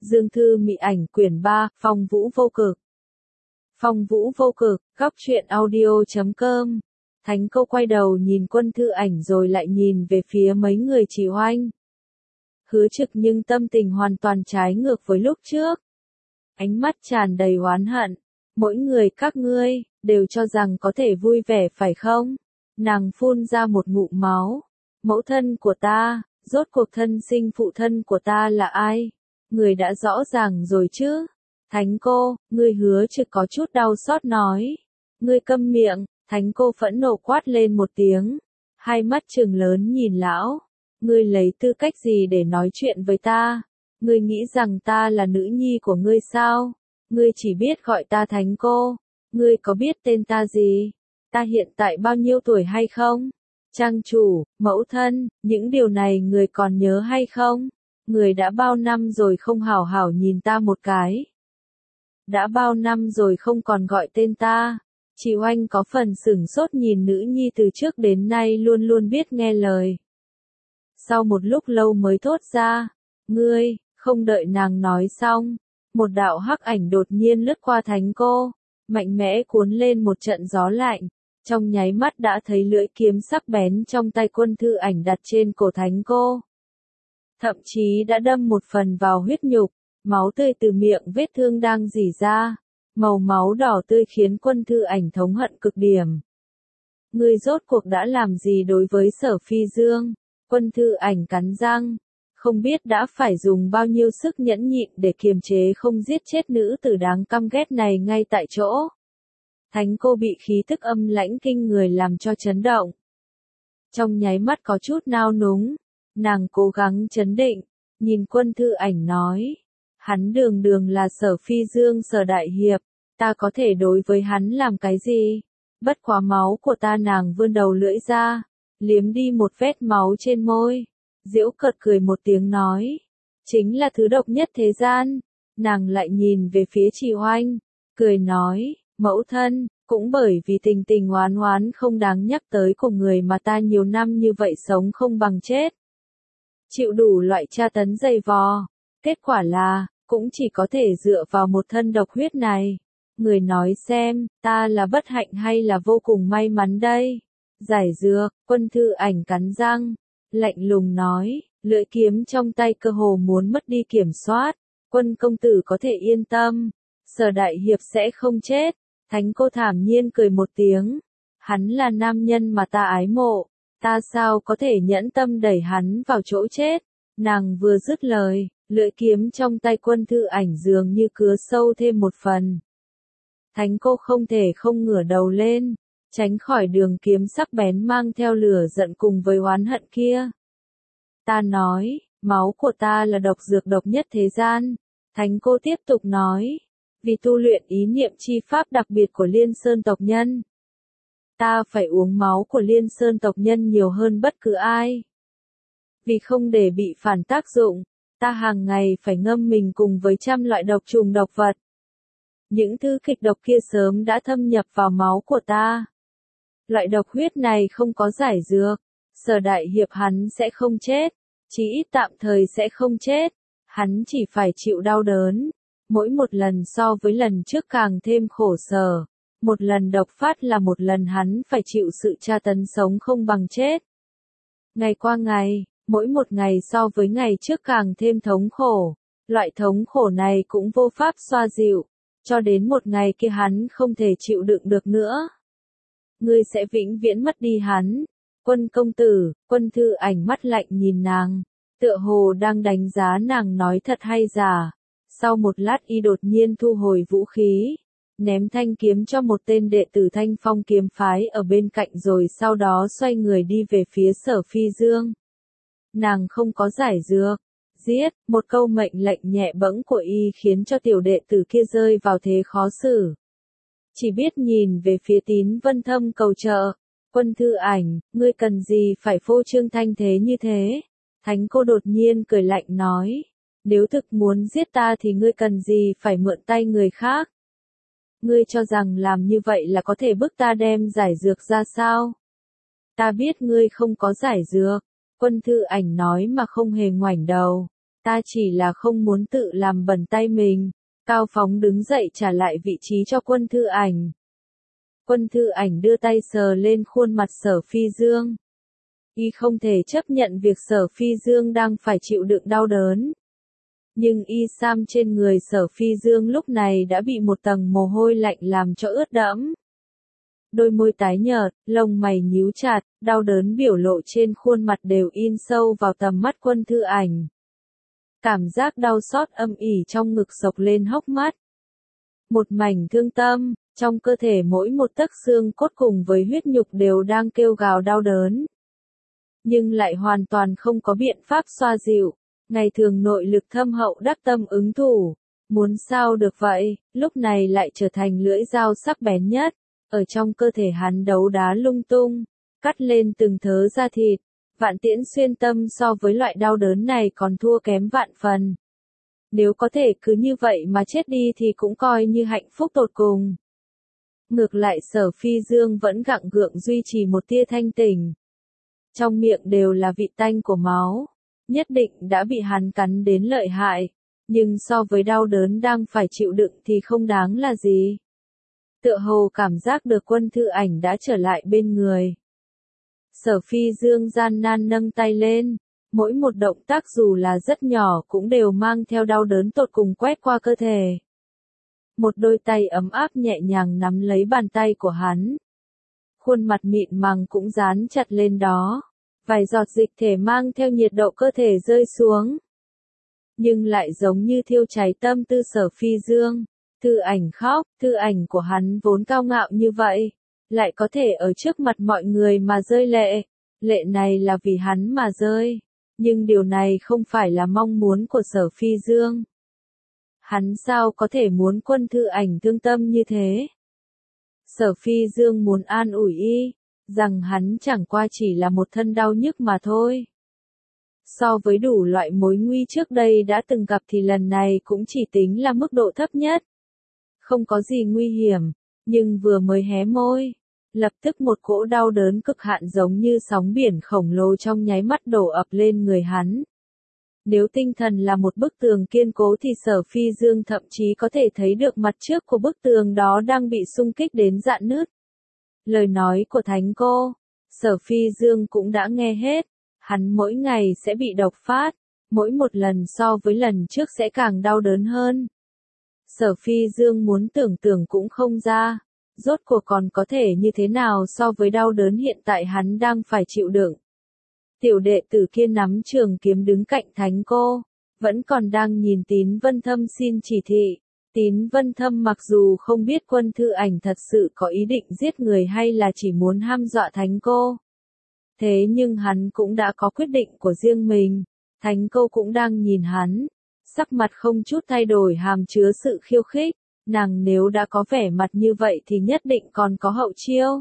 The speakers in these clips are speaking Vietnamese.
Dương Thư Mị Ảnh quyển 3, Phong Vũ Vô Cực. Phong Vũ Vô Cực, góc truyện audio.com. Thánh Cô quay đầu nhìn Quân Thư Ảnh rồi lại nhìn về phía mấy người Trì Hoanh. Hứa Trực nhưng tâm tình hoàn toàn trái ngược với lúc trước. Ánh mắt tràn đầy oán hận. Mỗi người các ngươi, đều cho rằng có thể vui vẻ phải không? Nàng phun ra một ngụm máu. Mẫu thân của ta, rốt cuộc thân sinh phụ thân của ta là ai? Người đã rõ ràng rồi chứ? Thánh Cô, ngươi Hứa Trực có chút đau xót nói. Ngươi câm miệng, Thánh Cô phẫn nộ quát lên một tiếng. Hai mắt trừng lớn nhìn lão. Ngươi lấy tư cách gì để nói chuyện với ta? Ngươi nghĩ rằng ta là nữ nhi của ngươi sao? Ngươi chỉ biết gọi ta Thánh Cô. Ngươi có biết tên ta gì? Ta hiện tại bao nhiêu tuổi hay không? Trang chủ, mẫu thân, những điều này người còn nhớ hay không? Người đã bao năm rồi không hảo hảo nhìn ta một cái. Đã bao năm rồi không còn gọi tên ta. Chị Oanh có phần sửng sốt nhìn nữ nhi từ trước đến nay luôn luôn biết nghe lời. Sau một lúc lâu mới thốt ra, ngươi, không đợi nàng nói xong. Một đạo hắc ảnh đột nhiên lướt qua Thánh Cô, mạnh mẽ cuốn lên một trận gió lạnh. Trong nháy mắt đã thấy lưỡi kiếm sắc bén trong tay Quân Thư Ảnh đặt trên cổ Thánh Cô. Thậm chí đã đâm một phần vào huyết nhục, máu tươi từ miệng vết thương đang rỉ ra. Màu máu đỏ tươi khiến Quân Thư Ảnh thống hận cực điểm. Ngươi rốt cuộc đã làm gì đối với Sở Phi Dương? Quân Thư Ảnh cắn răng. Không biết đã phải dùng bao nhiêu sức nhẫn nhịn để kiềm chế không giết chết nữ tử đáng căm ghét này ngay tại chỗ. Thánh Cô bị khí tức âm lãnh kinh người làm cho chấn động. Trong nháy mắt có chút nao núng, nàng cố gắng trấn định, nhìn Quân Thư Ảnh nói. Hắn đường đường là Sở Phi Dương Sở Đại Hiệp, ta có thể đối với hắn làm cái gì? Bất quá máu của ta. Nàng vươn đầu lưỡi ra, liếm đi một vết máu trên môi. Giễu cợt cười một tiếng nói. Chính là thứ độc nhất thế gian. Nàng lại nhìn về phía Trì Hoanh, cười nói. Mẫu thân, cũng bởi vì tình tình oán oán không đáng nhắc tới của người mà ta nhiều năm như vậy sống không bằng chết. Chịu đủ loại tra tấn dày vò. Kết quả là, cũng chỉ có thể dựa vào một thân độc huyết này. Người nói xem, ta là bất hạnh hay là vô cùng may mắn đây? Giải dược, Quân Thư Ảnh cắn răng, lạnh lùng nói, lưỡi kiếm trong tay cơ hồ muốn mất đi kiểm soát. Quân công tử có thể yên tâm, Sở Đại Hiệp sẽ không chết. Thánh Cô thản nhiên cười một tiếng. Hắn là nam nhân mà ta ái mộ, ta sao có thể nhẫn tâm đẩy hắn vào chỗ chết? Nàng vừa dứt lời, lưỡi kiếm trong tay Quân Thư Ảnh dường như cứa sâu thêm một phần. Thánh Cô không thể không ngửa đầu lên, tránh khỏi đường kiếm sắc bén mang theo lửa giận cùng với oán hận kia. Ta nói, máu của ta là độc dược độc nhất thế gian. Thánh Cô tiếp tục nói, vì tu luyện ý niệm chi pháp đặc biệt của Liên Sơn tộc nhân. Ta phải uống máu của Liên Sơn tộc nhân nhiều hơn bất cứ ai. Vì không để bị phản tác dụng, ta hàng ngày phải ngâm mình cùng với trăm loại độc trùng độc vật. Những thứ kịch độc kia sớm đã thâm nhập vào máu của ta. Loại độc huyết này không có giải dược, Sở Đại Hiệp hắn sẽ không chết, chỉ ít tạm thời sẽ không chết, hắn chỉ phải chịu đau đớn. Mỗi một lần so với lần trước càng thêm khổ sở, một lần độc phát là một lần hắn phải chịu sự tra tấn sống không bằng chết. Ngày qua ngày, mỗi một ngày so với ngày trước càng thêm thống khổ, loại thống khổ này cũng vô pháp xoa dịu, cho đến một ngày kia hắn không thể chịu đựng được nữa. Ngươi sẽ vĩnh viễn mất đi hắn. Quân công tử, Quân Thư Ảnh mắt lạnh nhìn nàng, tựa hồ đang đánh giá nàng nói thật hay giả. Sau một lát y đột nhiên thu hồi vũ khí, ném thanh kiếm cho một tên đệ tử Thanh Phong kiếm phái ở bên cạnh rồi sau đó xoay người đi về phía Sở Phi Dương. Nàng không có giải dược, giết, một câu mệnh lệnh nhẹ bẫng của y khiến cho tiểu đệ tử kia rơi vào thế khó xử. Chỉ biết nhìn về phía Tín Vân Thâm cầu trợ. Quân Thư Ảnh, ngươi cần gì phải phô trương thanh thế như thế? Thánh Cô đột nhiên cười lạnh nói. Nếu thực muốn giết ta thì ngươi cần gì phải mượn tay người khác? Ngươi cho rằng làm như vậy là có thể bức ta đem giải dược ra sao? Ta biết ngươi không có giải dược. Quân Thư Ảnh nói mà không hề ngoảnh đầu. Ta chỉ là không muốn tự làm bẩn tay mình. Cao Phóng đứng dậy trả lại vị trí cho Quân Thư Ảnh. Quân Thư Ảnh đưa tay sờ lên khuôn mặt Sở Phi Dương. Y không thể chấp nhận việc Sở Phi Dương đang phải chịu đựng đau đớn. Nhưng y sam trên người Sở Phi Dương lúc này đã bị một tầng mồ hôi lạnh làm cho ướt đẫm. Đôi môi tái nhợt, lông mày nhíu chặt, đau đớn biểu lộ trên khuôn mặt đều in sâu vào tầm mắt Quân Thư Ảnh. Cảm giác đau xót âm ỉ trong ngực sộc lên hốc mắt. Một mảnh thương tâm, trong cơ thể mỗi một tấc xương cốt cùng với huyết nhục đều đang kêu gào đau đớn. Nhưng lại hoàn toàn không có biện pháp xoa dịu. Ngày thường nội lực thâm hậu đắc tâm ứng thủ. Muốn sao được vậy, lúc này lại trở thành lưỡi dao sắc bén nhất. Ở trong cơ thể hắn đấu đá lung tung, cắt lên từng thớ da thịt. Vạn Tiễn xuyên tâm so với loại đau đớn này còn thua kém vạn phần. Nếu có thể cứ như vậy mà chết đi thì cũng coi như hạnh phúc tột cùng. Ngược lại Sở Phi Dương vẫn gặng gượng duy trì một tia thanh tỉnh. Trong miệng đều là vị tanh của máu. Nhất định đã bị hắn cắn đến lợi hại. Nhưng so với đau đớn đang phải chịu đựng thì không đáng là gì. Tựa hồ cảm giác được Quân Thư Ảnh đã trở lại bên người. Sở Phi Dương gian nan nâng tay lên. Mỗi một động tác dù là rất nhỏ cũng đều mang theo đau đớn tột cùng quét qua cơ thể. Một đôi tay ấm áp nhẹ nhàng nắm lấy bàn tay của hắn. Khuôn mặt mịn màng cũng dán chặt lên đó. Vài giọt dịch thể mang theo nhiệt độ cơ thể rơi xuống. Nhưng lại giống như thiêu cháy tâm tư Sở Phi Dương. Thư Ảnh khóc, Thư Ảnh của hắn vốn cao ngạo như vậy. Lại có thể ở trước mặt mọi người mà rơi lệ. Lệ này là vì hắn mà rơi. Nhưng điều này không phải là mong muốn của Sở Phi Dương. Hắn sao có thể muốn Quân Thư Ảnh thương tâm như thế? Sở Phi Dương muốn an ủi y, rằng hắn chẳng qua chỉ là một thân đau nhức mà thôi. So với đủ loại mối nguy trước đây đã từng gặp thì lần này cũng chỉ tính là mức độ thấp nhất. Không có gì nguy hiểm, nhưng vừa mới hé môi, lập tức một cỗ đau đớn cực hạn giống như sóng biển khổng lồ trong nháy mắt đổ ập lên người hắn. Nếu tinh thần là một bức tường kiên cố thì Sở Phi Dương thậm chí có thể thấy được mặt trước của bức tường đó đang bị xung kích đến rạn nứt. Lời nói của Thánh Cô, Sở Phi Dương cũng đã nghe hết. Hắn mỗi ngày sẽ bị độc phát, mỗi một lần so với lần trước sẽ càng đau đớn hơn. Sở Phi Dương muốn tưởng tượng cũng không ra, rốt cuộc còn có thể như thế nào so với đau đớn hiện tại hắn đang phải chịu đựng. Tiểu đệ tử kia nắm trường kiếm đứng cạnh Thánh Cô, vẫn còn đang nhìn Tín Vân Thâm xin chỉ thị. Tín Vân Thâm mặc dù không biết Quân Thư Ảnh thật sự có ý định giết người hay là chỉ muốn hăm dọa Thánh Cô. Thế nhưng hắn cũng đã có quyết định của riêng mình. Thánh Cô cũng đang nhìn hắn. Sắc mặt không chút thay đổi hàm chứa sự khiêu khích. Nàng nếu đã có vẻ mặt như vậy thì nhất định còn có hậu chiêu.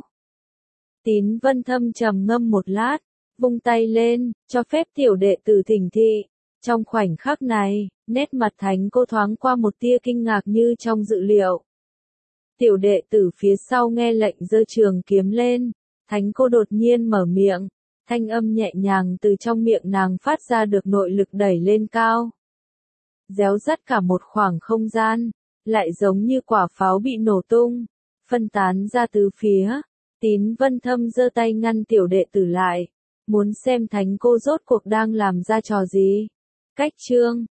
Tín Vân Thâm trầm ngâm một lát, vung tay lên, cho phép tiểu đệ tử thỉnh thị. Trong khoảnh khắc này, nét mặt Thánh Cô thoáng qua một tia kinh ngạc như trong dự liệu. Tiểu đệ tử phía sau nghe lệnh giơ trường kiếm lên. Thánh Cô đột nhiên mở miệng, thanh âm nhẹ nhàng từ trong miệng nàng phát ra được nội lực đẩy lên cao. Réo rắt cả một khoảng không gian, lại giống như quả pháo bị nổ tung, phân tán ra tứ phía. Tín Vân Thâm giơ tay ngăn tiểu đệ tử lại, muốn xem Thánh Cô rốt cuộc đang làm ra trò gì. Cách chương